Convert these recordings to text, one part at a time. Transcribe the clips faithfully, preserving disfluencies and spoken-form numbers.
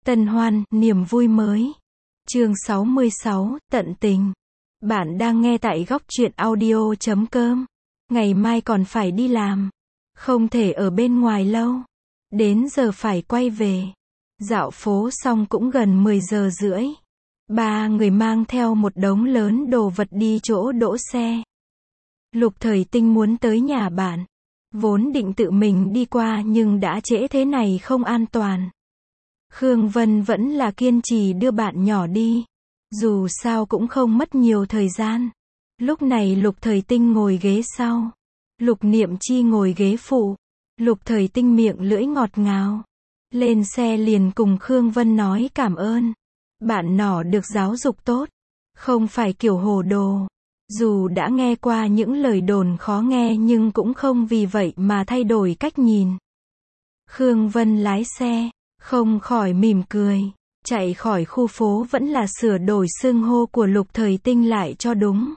Tân hoan, niềm vui mới. Chương sáu mươi sáu, tận tình. Bạn đang nghe tại góc truyện audio chấm com. Ngày mai còn phải đi làm. Không thể ở bên ngoài lâu. Đến giờ phải quay về. Dạo phố xong cũng gần mười giờ rưỡi. Ba người mang theo một đống lớn đồ vật đi chỗ đỗ xe. Lục Thời Tinh muốn tới nhà bạn. Vốn định tự mình đi qua nhưng đã trễ thế này không an toàn. Khương Vân vẫn là kiên trì đưa bạn nhỏ đi. Dù sao cũng không mất nhiều thời gian. Lúc này Lục Thời Tinh ngồi ghế sau. Lục Niệm Chi ngồi ghế phụ. Lục Thời Tinh miệng lưỡi ngọt ngào. Lên xe liền cùng Khương Vân nói cảm ơn. Bạn nhỏ được giáo dục tốt. Không phải kiểu hồ đồ. Dù đã nghe qua những lời đồn khó nghe nhưng cũng không vì vậy mà thay đổi cách nhìn. Khương Vân lái xe. Không khỏi mỉm cười. Chạy khỏi khu phố vẫn là sửa đổi xưng hô của Lục Thời Tinh lại cho đúng.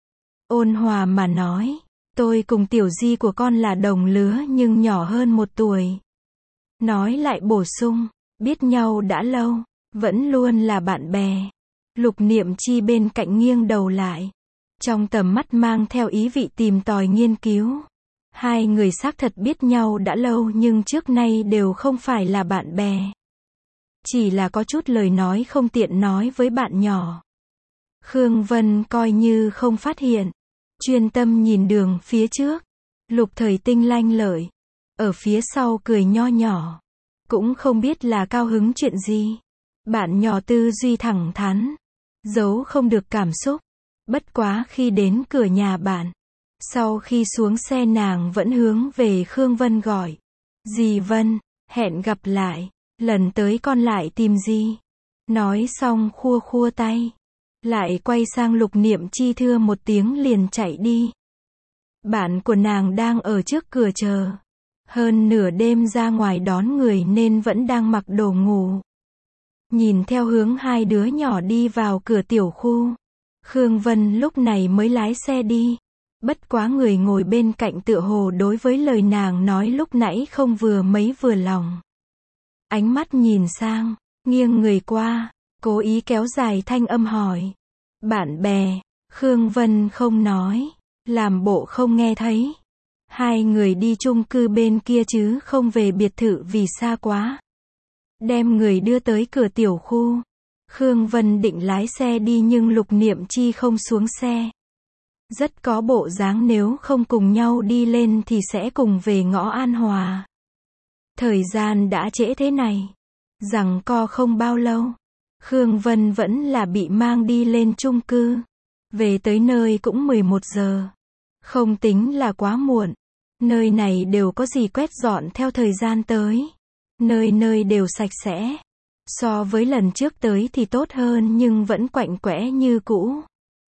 Ôn hòa mà nói. Tôi cùng tiểu di của con là đồng lứa nhưng nhỏ hơn một tuổi. Nói lại bổ sung. Biết nhau đã lâu. Vẫn luôn là bạn bè. Lục Niệm Chi bên cạnh nghiêng đầu lại. Trong tầm mắt mang theo ý vị tìm tòi nghiên cứu. Hai người xác thật biết nhau đã lâu nhưng trước nay đều không phải là bạn bè. Chỉ là có chút lời nói không tiện nói với bạn nhỏ. Khương Vân coi như không phát hiện. Chuyên tâm nhìn đường phía trước. Lục Thời Tinh lanh lợi. Ở phía sau cười nho nhỏ. Cũng không biết là cao hứng chuyện gì. Bạn nhỏ tư duy thẳng thắn. Giấu không được cảm xúc. Bất quá khi đến cửa nhà bạn. Sau khi xuống xe nàng vẫn hướng về Khương Vân gọi. Dì Vân, hẹn gặp lại. Lần tới con lại tìm gì? Nói xong khua khua tay. Lại quay sang Lục Niệm Chi thưa một tiếng liền chạy đi. Bạn của nàng đang ở trước cửa chờ. Hơn nửa đêm ra ngoài đón người nên vẫn đang mặc đồ ngủ. Nhìn theo hướng hai đứa nhỏ đi vào cửa tiểu khu. Khương Vân lúc này mới lái xe đi. Bất quá người ngồi bên cạnh tựa hồ đối với lời nàng nói lúc nãy không vừa mấy vừa lòng. Ánh mắt nhìn sang, nghiêng người qua, cố ý kéo dài thanh âm hỏi. Bạn bè, Khương Vân không nói, làm bộ không nghe thấy. Hai người đi chung cư bên kia chứ không về biệt thự vì xa quá. Đem người đưa tới cửa tiểu khu. Khương Vân định lái xe đi nhưng Lục Niệm Chi không xuống xe. Rất có bộ dáng nếu không cùng nhau đi lên thì sẽ cùng về ngõ An Hòa. Thời gian đã trễ thế này. Rằng co không bao lâu. Khương Vân vẫn là bị mang đi lên chung cư. Về tới nơi cũng mười một giờ. Không tính là quá muộn. Nơi này đều có gì quét dọn theo thời gian tới. Nơi nơi đều sạch sẽ. So với lần trước tới thì tốt hơn nhưng vẫn quạnh quẽ như cũ.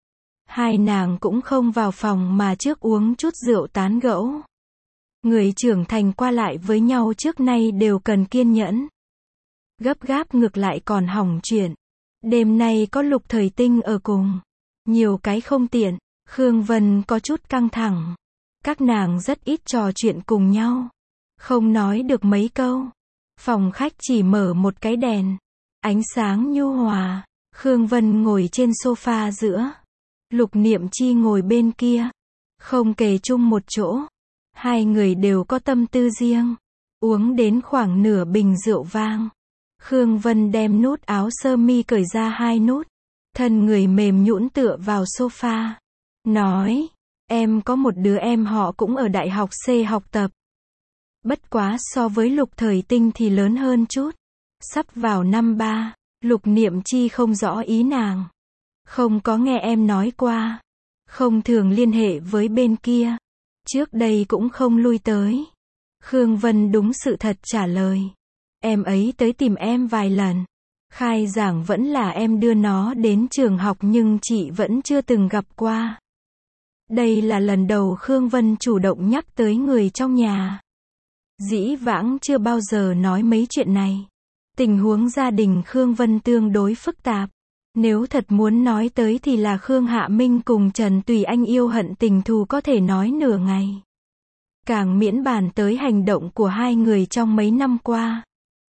Hai nàng cũng không vào phòng mà trước uống chút rượu tán gẫu. Người trưởng thành qua lại với nhau trước nay đều cần kiên nhẫn. Gấp gáp ngược lại còn hỏng chuyện. Đêm nay có Lục Thời Tinh ở cùng. Nhiều cái không tiện. Khương Vân có chút căng thẳng. Các nàng rất ít trò chuyện cùng nhau. Không nói được mấy câu. Phòng khách chỉ mở một cái đèn. Ánh sáng nhu hòa. Khương Vân ngồi trên sofa giữa. Lục Niệm Chi ngồi bên kia. Không kề chung một chỗ. Hai người đều có tâm tư riêng. Uống đến khoảng nửa bình rượu vang. Khương Vân đem nút áo sơ mi cởi ra hai nút. Thân người mềm nhũn tựa vào sofa. Nói. Em có một đứa em họ cũng ở đại học C học tập. Bất quá so với Lục Thời Tinh thì lớn hơn chút. Sắp vào năm ba. Lục Niệm Chi không rõ ý nàng. Không có nghe em nói qua. Không thường liên hệ với bên kia. Trước đây cũng không lui tới. Khương Vân đúng sự thật trả lời. Em ấy tới tìm em vài lần. Khai giảng vẫn là em đưa nó đến trường học nhưng chị vẫn chưa từng gặp qua. Đây là lần đầu Khương Vân chủ động nhắc tới người trong nhà. Dĩ vãng chưa bao giờ nói mấy chuyện này. Tình huống gia đình Khương Vân tương đối phức tạp. Nếu thật muốn nói tới thì là Khương Hạ Minh cùng Trần Tùy Anh yêu hận tình thù có thể nói nửa ngày. Càng miễn bàn tới hành động của hai người trong mấy năm qua.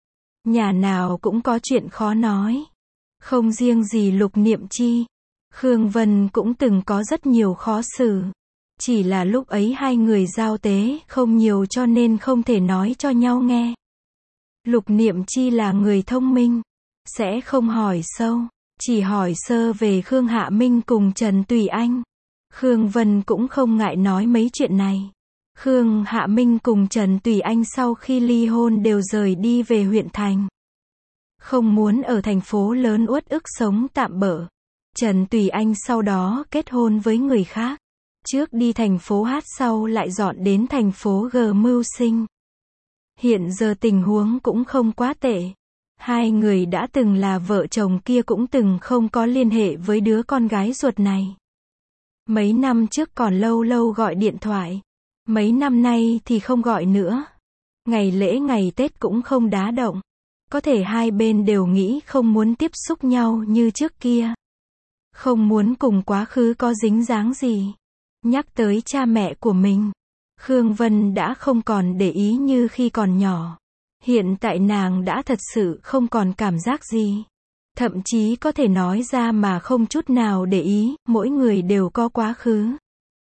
Nhà nào cũng có chuyện khó nói. Không riêng gì Lục Niệm Chi, Khương Vân cũng từng có rất nhiều khó xử. Chỉ là lúc ấy hai người giao tế không nhiều cho nên không thể nói cho nhau nghe. Lục Niệm Chi là người thông minh, sẽ không hỏi sâu, chỉ hỏi sơ về Khương Hạ Minh cùng Trần Tùy Anh. Khương Vân cũng không ngại nói mấy chuyện này. Khương Hạ Minh cùng Trần Tùy Anh sau khi ly hôn đều rời đi về huyện thành. Không muốn ở thành phố lớn uất ức sống tạm bợ. Trần Tùy Anh sau đó kết hôn với người khác. Trước đi thành phố Hát sau lại dọn đến thành phố G mưu sinh. Hiện giờ tình huống cũng không quá tệ. Hai người đã từng là vợ chồng kia cũng từng không có liên hệ với đứa con gái ruột này. Mấy năm trước còn lâu lâu gọi điện thoại. Mấy năm nay thì không gọi nữa. Ngày lễ ngày Tết cũng không đá động. Có thể hai bên đều nghĩ không muốn tiếp xúc nhau như trước kia. Không muốn cùng quá khứ có dính dáng gì. Nhắc tới cha mẹ của mình, Khương Vân đã không còn để ý như khi còn nhỏ. Hiện tại nàng đã thật sự không còn cảm giác gì. Thậm chí có thể nói ra mà không chút nào để ý, mỗi người đều có quá khứ.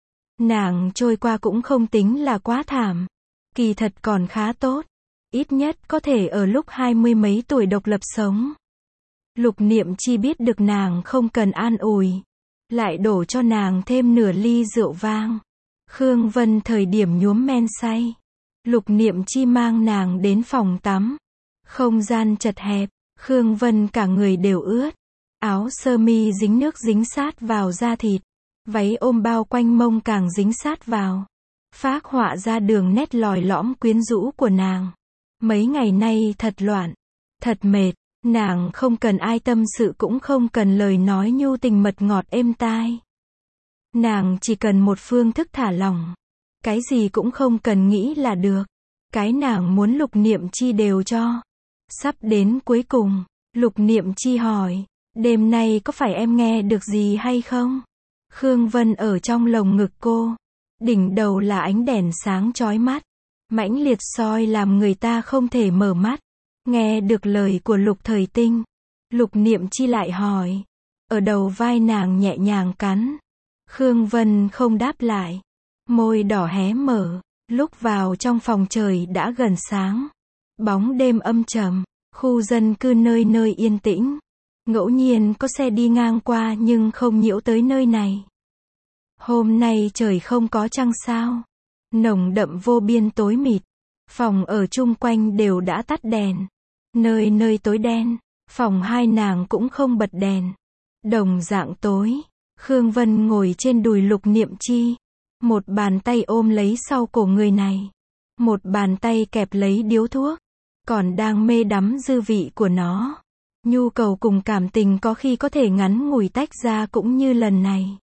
Nàng trôi qua cũng không tính là quá thảm. Kỳ thật còn khá tốt. Ít nhất có thể ở lúc hai mươi mấy tuổi độc lập sống. Lục Niệm Chi biết được nàng không cần an ủi. Lại đổ cho nàng thêm nửa ly rượu vang. Khương Vân thời điểm nhuốm men say. Lục Niệm Chi mang nàng đến phòng tắm. Không gian chật hẹp. Khương Vân cả người đều ướt. Áo sơ mi dính nước dính sát vào da thịt. Váy ôm bao quanh mông càng dính sát vào. Phác họa ra đường nét lòi lõm quyến rũ của nàng. Mấy ngày nay thật loạn. Thật mệt. Nàng không cần ai tâm sự cũng không cần lời nói nhu tình mật ngọt êm tai. Nàng chỉ cần một phương thức thả lỏng. Cái gì cũng không cần nghĩ là được. Cái nàng muốn Lục Niệm Chi đều cho. Sắp đến cuối cùng, Lục Niệm Chi hỏi, đêm nay có phải em nghe được gì hay không? Khương Vân ở trong lồng ngực cô. Đỉnh đầu là ánh đèn sáng chói mắt. Mãnh liệt soi làm người ta không thể mở mắt. Nghe được lời của Lục Thời Tinh. Lục Niệm Chi lại hỏi. Ở đầu vai nàng nhẹ nhàng cắn. Khương Vân không đáp lại. Môi đỏ hé mở. Lúc vào trong phòng trời đã gần sáng. Bóng đêm âm trầm. Khu dân cư nơi nơi yên tĩnh. Ngẫu nhiên có xe đi ngang qua nhưng không nhiễu tới nơi này. Hôm nay trời không có trăng sao. Nồng đậm vô biên tối mịt. Phòng ở chung quanh đều đã tắt đèn. Nơi nơi tối đen. Phòng hai nàng cũng không bật đèn. Đồng dạng tối. Khương Vân ngồi trên đùi Lục Niệm Chi. Một bàn tay ôm lấy sau cổ người này. Một bàn tay kẹp lấy điếu thuốc. Còn đang mê đắm dư vị của nó. Nhu cầu cùng cảm tình có khi có thể ngắn ngủi tách ra cũng như lần này.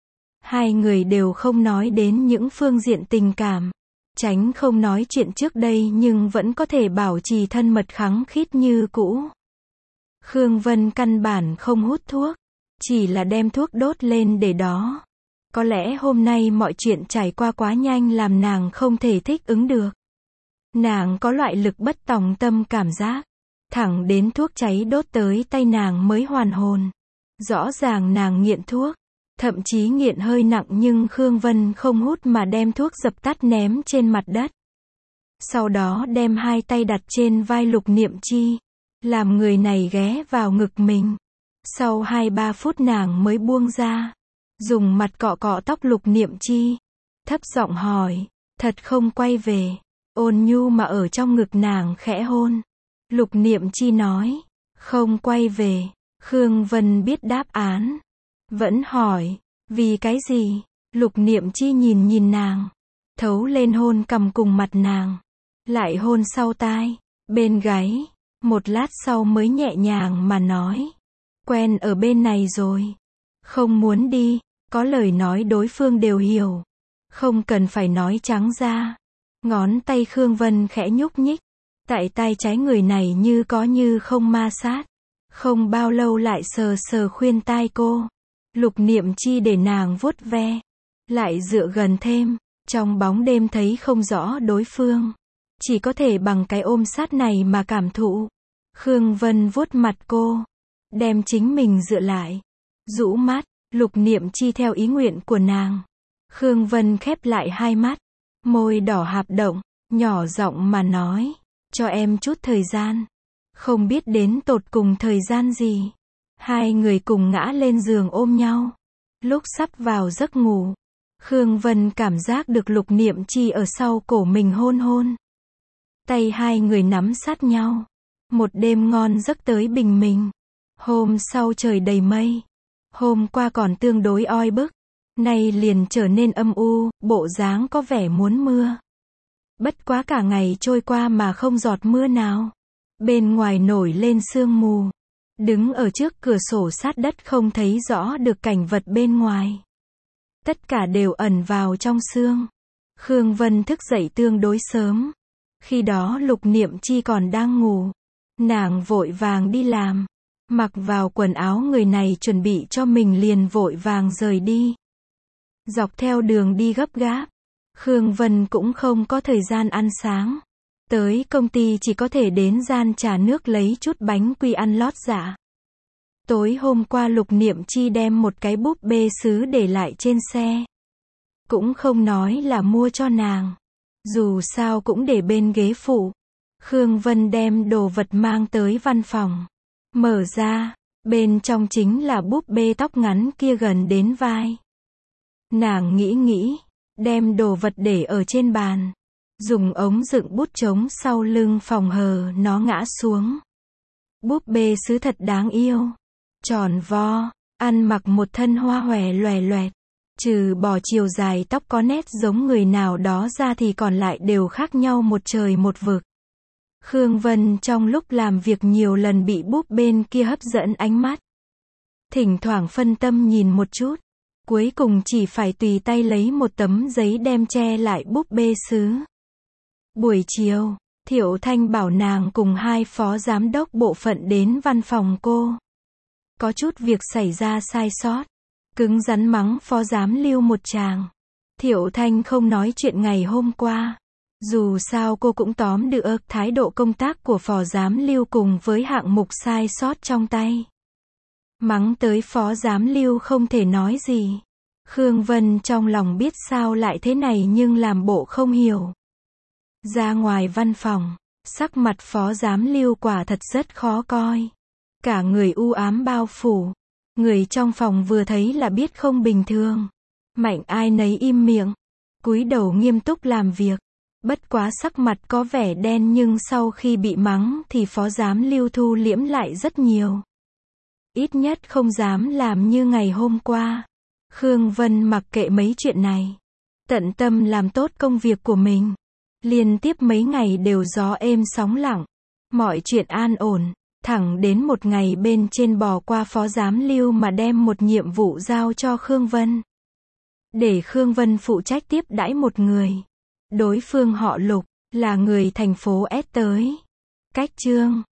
Hai người đều không nói đến những phương diện tình cảm. Tránh không nói chuyện trước đây nhưng vẫn có thể bảo trì thân mật khăng khít như cũ. Khương Vân căn bản không hút thuốc. Chỉ là đem thuốc đốt lên để đó. Có lẽ hôm nay mọi chuyện trải qua quá nhanh làm nàng không thể thích ứng được. Nàng có loại lực bất tòng tâm cảm giác. Thẳng đến thuốc cháy đốt tới tay nàng mới hoàn hồn. Rõ ràng nàng nghiện thuốc. Thậm chí nghiện hơi nặng nhưng Khương Vân không hút mà đem thuốc dập tắt ném trên mặt đất. Sau đó đem hai tay đặt trên vai Lục Niệm Chi. Làm người này ghé vào ngực mình. Sau hai ba phút nàng mới buông ra. Dùng mặt cọ cọ tóc Lục Niệm Chi. Thấp giọng hỏi. Thật không quay về. Ôn nhu mà ở trong ngực nàng khẽ hôn. Lục Niệm Chi nói. Không quay về. Khương Vân biết đáp án. Vẫn hỏi. Vì cái gì? Lục Niệm Chi nhìn nhìn nàng. Thấu lên hôn cằm cùng mặt nàng. Lại hôn sau tai. Bên gáy. Một lát sau mới nhẹ nhàng mà nói. Quen ở bên này rồi. Không muốn đi. Có lời nói đối phương đều hiểu. Không cần phải nói trắng ra. Ngón tay Khương Vân khẽ nhúc nhích. Tại tai trái người này như có như không ma sát. Không bao lâu lại sờ sờ khuyên tai cô. Lục Niệm Chi để nàng vuốt ve. Lại dựa gần thêm. Trong bóng đêm thấy không rõ đối phương. Chỉ có thể bằng cái ôm sát này mà cảm thụ. Khương Vân vuốt mặt cô, đem chính mình dựa lại, rũ mắt, Lục Niệm Chi theo ý nguyện của nàng. Khương Vân khép lại hai mắt, môi đỏ hạp động, nhỏ giọng mà nói, cho em chút thời gian. Không biết đến tột cùng thời gian gì. Hai người cùng ngã lên giường ôm nhau. Lúc sắp vào giấc ngủ, Khương Vân cảm giác được Lục Niệm Chi ở sau cổ mình hôn hôn. Tay hai người nắm sát nhau. Một đêm ngon giấc tới bình minh. Hôm sau trời đầy mây. Hôm qua còn tương đối oi bức, nay liền trở nên âm u, bộ dáng có vẻ muốn mưa. Bất quá cả ngày trôi qua mà không giọt mưa nào. Bên ngoài nổi lên sương mù. Đứng ở trước cửa sổ sát đất không thấy rõ được cảnh vật bên ngoài. Tất cả đều ẩn vào trong sương. Khương Vân thức dậy tương đối sớm. Khi đó Lục Niệm Chi còn đang ngủ. Nàng vội vàng đi làm. Mặc vào quần áo người này chuẩn bị cho mình liền vội vàng rời đi. Dọc theo đường đi gấp gáp. Khương Vân cũng không có thời gian ăn sáng. Tới công ty chỉ có thể đến gian trà nước lấy chút bánh quy ăn lót dạ. Tối hôm qua Lục Niệm Chi đem một cái búp bê sứ để lại trên xe. Cũng không nói là mua cho nàng. Dù sao cũng để bên ghế phụ. Khương Vân đem đồ vật mang tới văn phòng. Mở ra, bên trong chính là búp bê tóc ngắn kia gần đến vai. Nàng nghĩ nghĩ, đem đồ vật để ở trên bàn. Dùng ống dựng bút chống sau lưng phòng hờ nó ngã xuống. Búp bê sứ thật đáng yêu. Tròn vo, ăn mặc một thân hoa hòe loè loẹt. Trừ bỏ chiều dài tóc có nét giống người nào đó ra thì còn lại đều khác nhau một trời một vực. Khương Vân trong lúc làm việc nhiều lần bị búp bên kia hấp dẫn ánh mắt. Thỉnh thoảng phân tâm nhìn một chút. Cuối cùng chỉ phải tùy tay lấy một tấm giấy đem che lại búp bê sứ. Buổi chiều, Thiệu Thanh bảo nàng cùng hai phó giám đốc bộ phận đến văn phòng cô. Có chút việc xảy ra sai sót. Cứng rắn mắng phó giám Lưu một tràng. Thiệu Thanh không nói chuyện ngày hôm qua. Dù sao cô cũng tóm được thái độ công tác của phó giám Lưu cùng với hạng mục sai sót trong tay. Mắng tới phó giám Lưu không thể nói gì. Khương Vân trong lòng biết sao lại thế này nhưng làm bộ không hiểu. Ra ngoài văn phòng, sắc mặt phó giám Lưu quả thật rất khó coi. Cả người u ám bao phủ. Người trong phòng vừa thấy là biết không bình thường. Mạnh ai nấy im miệng. Cúi đầu nghiêm túc làm việc. Bất quá sắc mặt có vẻ đen nhưng sau khi bị mắng thì phó giám Lưu thu liễm lại rất nhiều. Ít nhất không dám làm như ngày hôm qua. Khương Vân mặc kệ mấy chuyện này. Tận tâm làm tốt công việc của mình. Liên tiếp mấy ngày đều gió êm sóng lặng. Mọi chuyện an ổn. Thẳng đến một ngày bên trên bò qua phó giám Lưu mà đem một nhiệm vụ giao cho Khương Vân. Để Khương Vân phụ trách tiếp đãi một người. Đối phương họ Lục, là người thành phố S tới. Cách Trương,